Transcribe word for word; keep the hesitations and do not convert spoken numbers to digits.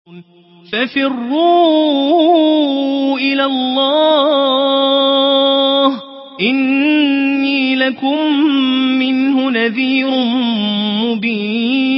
ففروا إلى الله إني لكم منه نذير مبين